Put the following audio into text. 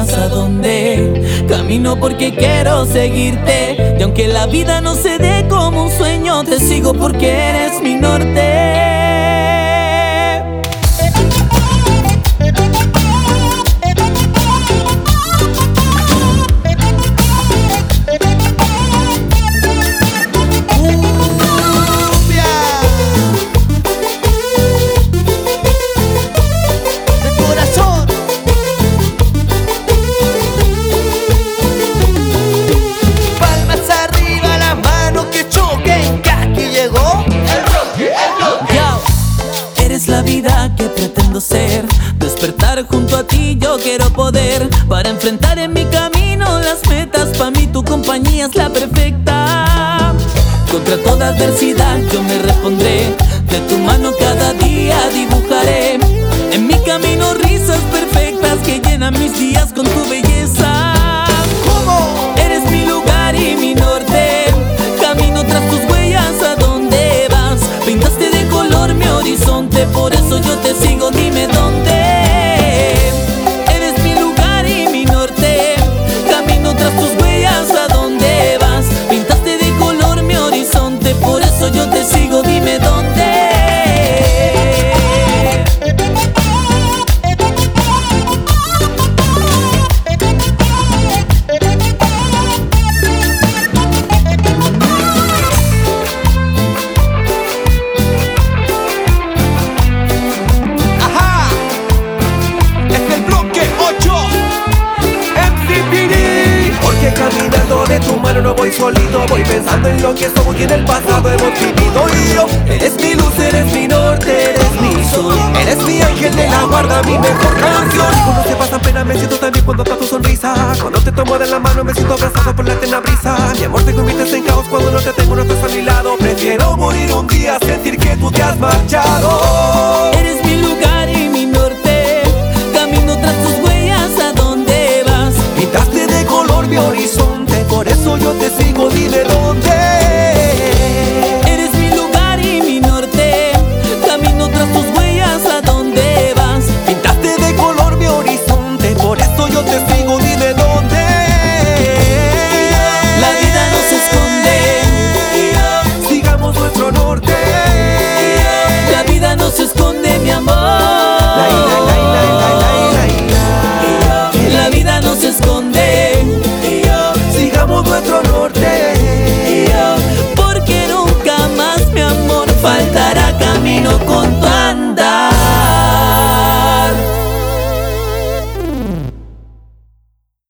huellas a dónde camino porque quiero seguirte. Y aunque la vida no se dé como un sueño, te sigo porque eres mi norte. La vida que pretendo ser, despertar junto a ti yo quiero poder, para enfrentar en mi camino las metas. Pa' mí tu compañía es la perfecta. Contra toda adversidad yo me respondré, de tu mano cada día dibujaré en mi camino risas perfectas que llenan mis días con tu belleza. ¿Cómo? Eres mi lugar y mi norte, camino tras tus huellas a donde vas. Pintaste de color mi horizonte, por eso yo te sigo, dime dónde. Eres mi lugar y mi norte, camino tras tus huellas a donde vas. Pintaste de color mi horizonte, por eso yo te sigo, dime dónde. Caminando de tu mano no voy solito, voy pensando en lo que somos y en el pasado hemos vivido. Y yo, eres mi luz, eres mi norte, eres mi sol, eres mi ángel de la guarda, mi mejor canción. Cuando se pasan pena me siento también cuando está tu sonrisa, cuando te tomo de la mano me siento abrazado por la eterna brisa. Mi amor, te conviertes en caos cuando no te tengo, no estás a mi lado. Prefiero morir un día, sentir que tú te has marchado. Eres mi lugar y mi norte, camino tras tus huellas